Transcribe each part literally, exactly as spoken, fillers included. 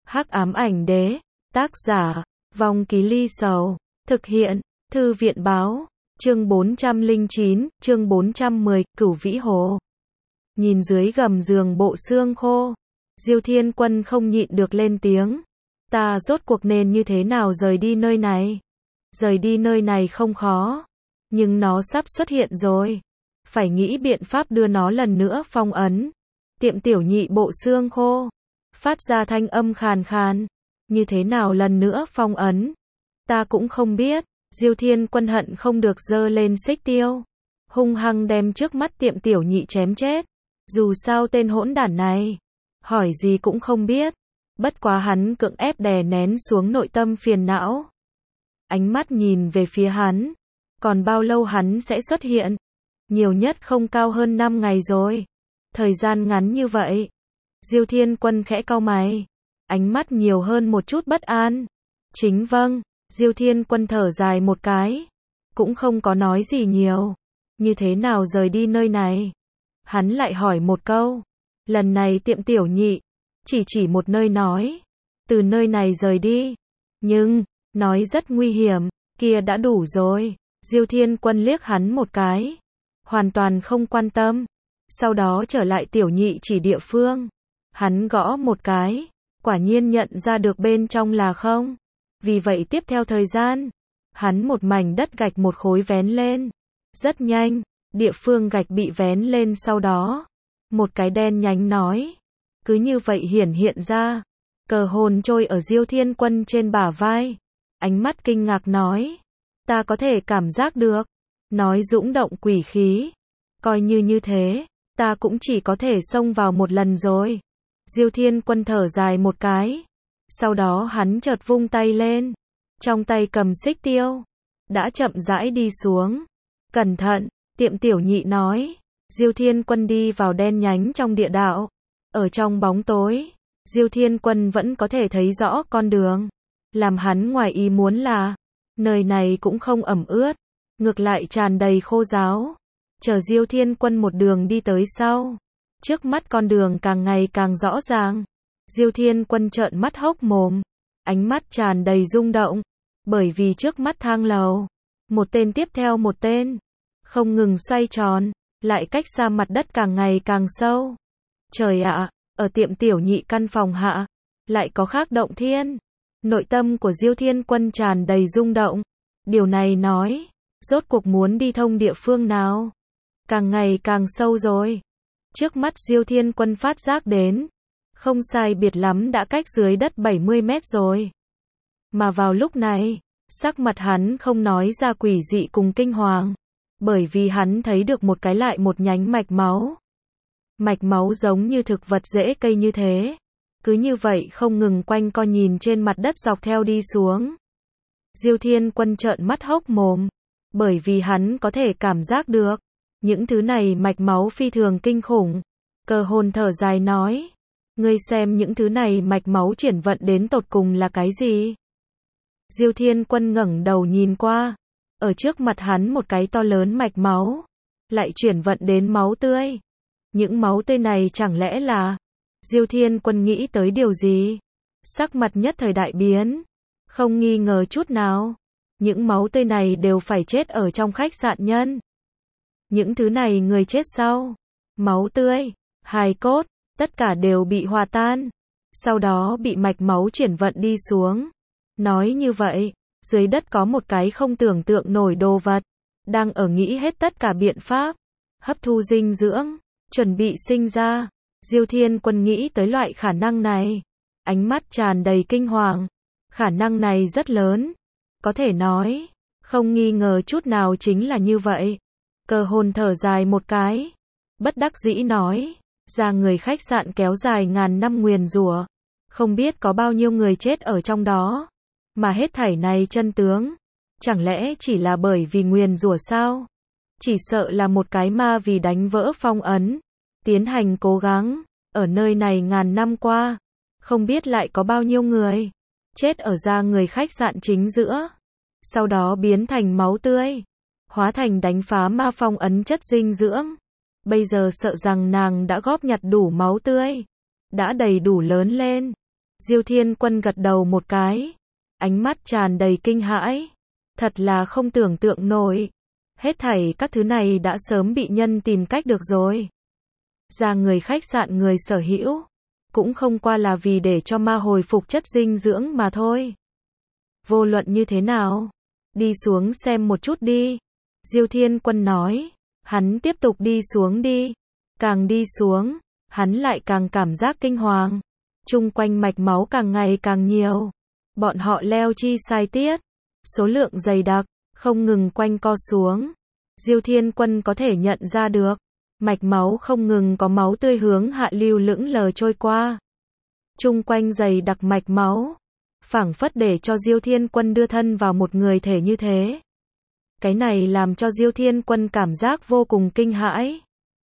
Hắc ám ảnh đế, tác giả, Vong Ký Ly Sầu, thực hiện, Thư viện báo, chương bốn trăm lẻ chín, chương bốn trăm mười, Cửu Vĩ Hồ. Nhìn dưới gầm giường bộ xương khô, Diêu Thiên Quân không nhịn được lên tiếng. Ta rốt cuộc nên như thế nào rời đi nơi này? Rời đi nơi này không khó, nhưng nó sắp xuất hiện rồi. Phải nghĩ biện pháp đưa nó lần nữa phong ấn. Tiệm tiểu nhị bộ xương khô, phát ra thanh âm khàn khàn. Như thế nào lần nữa phong ấn? Ta cũng không biết. Diêu Thiên Quân hận không được giơ lên xích tiêu, hung hăng đem trước mắt tiệm tiểu nhị chém chết. Dù sao tên hỗn đản này, hỏi gì cũng không biết. Bất quá hắn cưỡng ép đè nén xuống nội tâm phiền não. Ánh mắt nhìn về phía hắn. Còn bao lâu hắn sẽ xuất hiện? Nhiều nhất không cao hơn năm ngày rồi. Thời gian ngắn như vậy. Diêu Thiên Quân khẽ cau mày. Ánh mắt nhiều hơn một chút bất an. Chính vâng. Diêu Thiên Quân thở dài một cái. Cũng không có nói gì nhiều. Như thế nào rời đi nơi này? Hắn lại hỏi một câu. Lần này tiệm tiểu nhị chỉ chỉ một nơi nói. Từ nơi này rời đi. Nhưng, nói rất nguy hiểm. Kia đã đủ rồi. Diêu Thiên Quân liếc hắn một cái. Hoàn toàn không quan tâm. Sau đó trở lại tiểu nhị chỉ địa phương. Hắn gõ một cái. Quả nhiên nhận ra được bên trong là không. Vì vậy tiếp theo thời gian, hắn một mảnh đất gạch một khối vén lên. Rất nhanh, địa phương gạch bị vén lên sau đó. Một cái đen nhánh nói. Cứ như vậy hiển hiện ra. Cờ hồn trôi ở Diêu Thiên Quân trên bả vai. Ánh mắt kinh ngạc nói. Ta có thể cảm giác được. Nói dũng động quỷ khí. Coi như như thế, ta cũng chỉ có thể xông vào một lần rồi. Diêu Thiên Quân thở dài một cái. Sau đó hắn chợt vung tay lên. Trong tay cầm xích tiêu. Đã chậm rãi đi xuống. Cẩn thận, tiệm tiểu nhị nói. Diêu Thiên Quân đi vào đen nhánh trong địa đạo. Ở trong bóng tối, Diêu Thiên Quân vẫn có thể thấy rõ con đường. Làm hắn ngoài ý muốn là, nơi này cũng không ẩm ướt. Ngược lại tràn đầy khô ráo. Chờ Diêu Thiên Quân một đường đi tới sau. Trước mắt con đường càng ngày càng rõ ràng. Diêu Thiên Quân trợn mắt hốc mồm. Ánh mắt tràn đầy rung động. Bởi vì trước mắt thang lầu. Một tên tiếp theo một tên. Không ngừng xoay tròn. Lại cách xa mặt đất càng ngày càng sâu. Trời ạ, ở tiệm tiểu nhị căn phòng hạ. Lại có khác động thiên. Nội tâm của Diêu Thiên Quân tràn đầy rung động. Điều này nói. Rốt cuộc muốn đi thông địa phương nào? Càng ngày càng sâu rồi. Trước mắt Diêu Thiên Quân phát giác đến. Không sai biệt lắm đã cách dưới đất bảy mươi mét rồi. Mà vào lúc này, sắc mặt hắn không nói ra quỷ dị cùng kinh hoàng. Bởi vì hắn thấy được một cái lại một nhánh mạch máu. Mạch máu giống như thực vật rễ cây như thế. Cứ như vậy không ngừng quanh co nhìn trên mặt đất dọc theo đi xuống. Diêu Thiên Quân trợn mắt hốc mồm. Bởi vì hắn có thể cảm giác được. Những thứ này mạch máu phi thường kinh khủng. Cờ hồn thở dài nói. Ngươi xem những thứ này mạch máu chuyển vận đến tột cùng là cái gì? Diêu Thiên Quân ngẩng đầu nhìn qua. Ở trước mặt hắn một cái to lớn mạch máu. Lại chuyển vận đến máu tươi. Những máu tươi này chẳng lẽ là... Diêu Thiên Quân nghĩ tới điều gì? Sắc mặt nhất thời đại biến. Không nghi ngờ chút nào. Những máu tươi này đều phải chết ở trong khách sạn nhân. Những thứ này người chết sau. Máu tươi, hài cốt, tất cả đều bị hòa tan. Sau đó bị mạch máu chuyển vận đi xuống. Nói như vậy, dưới đất có một cái không tưởng tượng nổi đồ vật. Đang ở nghĩ hết tất cả biện pháp. Hấp thu dinh dưỡng, chuẩn bị sinh ra. Diêu Thiên Quân nghĩ tới loại khả năng này. Ánh mắt tràn đầy kinh hoàng. Khả năng này rất lớn. Có thể nói, không nghi ngờ chút nào chính là như vậy. Cờ hồn thở dài một cái. Bất đắc dĩ nói. Ra người khách sạn kéo dài ngàn năm nguyền rủa. Không biết có bao nhiêu người chết ở trong đó. Mà hết thảy này chân tướng. Chẳng lẽ chỉ là bởi vì nguyền rủa sao? Chỉ sợ là một cái ma vì đánh vỡ phong ấn. Tiến hành cố gắng. Ở nơi này ngàn năm qua. Không biết lại có bao nhiêu người. Chết ở ra người khách sạn chính giữa. Sau đó biến thành máu tươi. Hóa thành đánh phá ma phong ấn chất dinh dưỡng. Bây giờ sợ rằng nàng đã góp nhặt đủ máu tươi. Đã đầy đủ lớn lên. Diêu Thiên Quân gật đầu một cái, ánh mắt tràn đầy kinh hãi. Thật là không tưởng tượng nổi. Hết thảy các thứ này đã sớm bị nhân tìm cách được rồi. Ra người khách sạn người sở hữu, cũng không qua là vì để cho ma hồi phục chất dinh dưỡng mà thôi. Vô luận như thế nào, đi xuống xem một chút đi. Diêu Thiên Quân nói, hắn tiếp tục đi xuống đi. Càng đi xuống, hắn lại càng cảm giác kinh hoàng. Chung quanh mạch máu càng ngày càng nhiều. Bọn họ leo chi sai tiết, số lượng dày đặc, không ngừng quanh co xuống. Diêu Thiên Quân có thể nhận ra được, mạch máu không ngừng có máu tươi hướng hạ lưu lững lờ trôi qua. Chung quanh dày đặc mạch máu, phảng phất để cho Diêu Thiên Quân đưa thân vào một người thể như thế. Cái này làm cho Diêu Thiên Quân cảm giác vô cùng kinh hãi.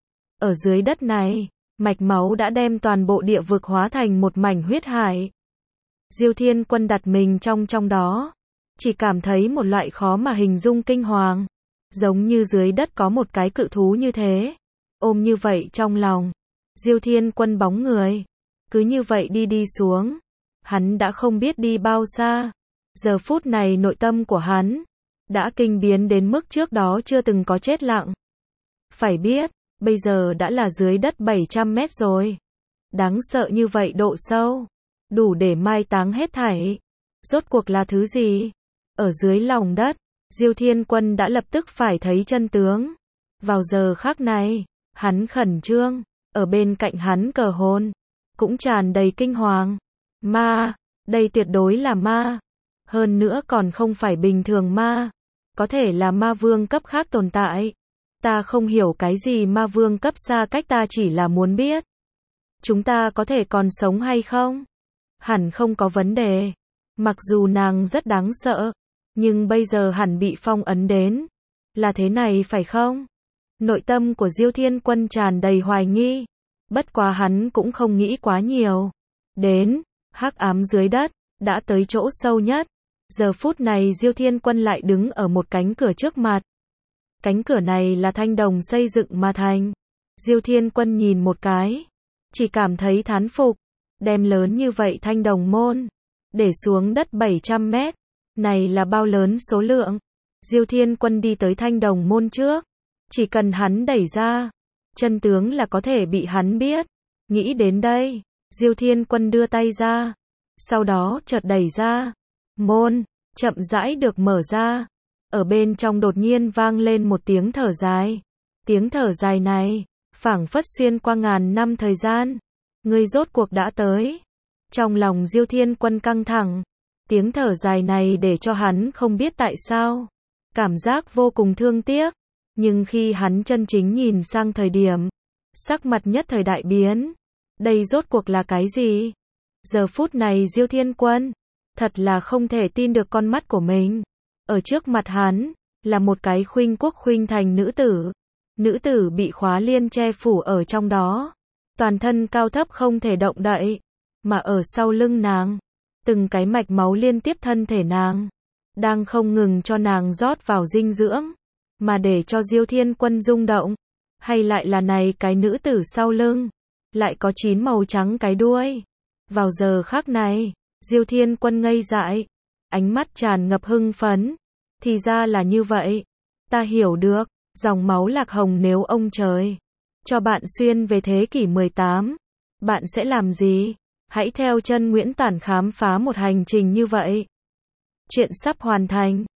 Ở dưới đất này, mạch máu đã đem toàn bộ địa vực hóa thành một mảnh huyết hải. Diêu Thiên Quân đặt mình trong trong đó, chỉ cảm thấy một loại khó mà hình dung kinh hoàng, giống như dưới đất có một cái cự thú như thế. Ôm như vậy trong lòng, Diêu Thiên Quân bóng người, cứ như vậy đi đi xuống. Hắn đã không biết đi bao xa. Giờ phút này nội tâm của hắn đã kinh biến đến mức trước đó chưa từng có chết lặng. Phải biết, bây giờ đã là dưới đất bảy trăm mét rồi. Đáng sợ như vậy độ sâu, đủ để mai táng hết thảy. Rốt cuộc là thứ gì? Ở dưới lòng đất, Diêu Thiên Quân đã lập tức phải thấy chân tướng. Vào giờ khắc này, hắn khẩn trương, ở bên cạnh hắn cờ hồn, cũng tràn đầy kinh hoàng. Ma, đây tuyệt đối là ma. Hơn nữa còn không phải bình thường ma, có thể là ma vương cấp khác tồn tại. Ta không hiểu cái gì ma vương cấp xa cách, ta chỉ là muốn biết chúng ta có thể còn sống hay không? Hẳn không có vấn đề. Mặc dù nàng rất đáng sợ, nhưng bây giờ hẳn bị phong ấn đến. Là thế này phải không? Nội tâm của Diêu Thiên Quân tràn đầy hoài nghi. Bất quá hắn cũng không nghĩ quá nhiều. Đến, hắc ám dưới đất, đã tới chỗ sâu nhất. Giờ phút này Diêu Thiên Quân lại đứng ở một cánh cửa trước mặt. Cánh cửa này là thanh đồng xây dựng mà thành. Diêu Thiên Quân nhìn một cái, chỉ cảm thấy thán phục. Đem lớn như vậy thanh đồng môn, để xuống đất bảy trăm mét. Này là bao lớn số lượng. Diêu Thiên Quân đi tới thanh đồng môn trước. Chỉ cần hắn đẩy ra, chân tướng là có thể bị hắn biết. Nghĩ đến đây, Diêu Thiên Quân đưa tay ra. Sau đó chợt đẩy ra. Môn, chậm rãi được mở ra. Ở bên trong đột nhiên vang lên một tiếng thở dài. Tiếng thở dài này, phảng phất xuyên qua ngàn năm thời gian. Ngươi rốt cuộc đã tới. Trong lòng Diêu Thiên Quân căng thẳng. Tiếng thở dài này để cho hắn không biết tại sao. Cảm giác vô cùng thương tiếc. Nhưng khi hắn chân chính nhìn sang thời điểm, sắc mặt nhất thời đại biến. Đây rốt cuộc là cái gì? Giờ phút này Diêu Thiên Quân thật là không thể tin được con mắt của mình. Ở trước mặt hắn, là một cái khuynh quốc khuynh thành nữ tử. Nữ tử bị khóa liên che phủ ở trong đó. Toàn thân cao thấp không thể động đậy. Mà ở sau lưng nàng, từng cái mạch máu liên tiếp thân thể nàng, đang không ngừng cho nàng rót vào dinh dưỡng. Mà để cho Diêu Thiên Quân rung động, hay lại là này cái nữ tử sau lưng, lại có chín màu trắng cái đuôi. Vào giờ khắc này, Diêu Thiên Quân ngây dại, ánh mắt tràn ngập hưng phấn. Thì ra là như vậy. Ta hiểu được, dòng máu lạc hồng nếu ông trời cho bạn xuyên về thế kỷ mười tám, bạn sẽ làm gì? Hãy theo chân Nguyễn Tản khám phá một hành trình như vậy. Chuyện sắp hoàn thành.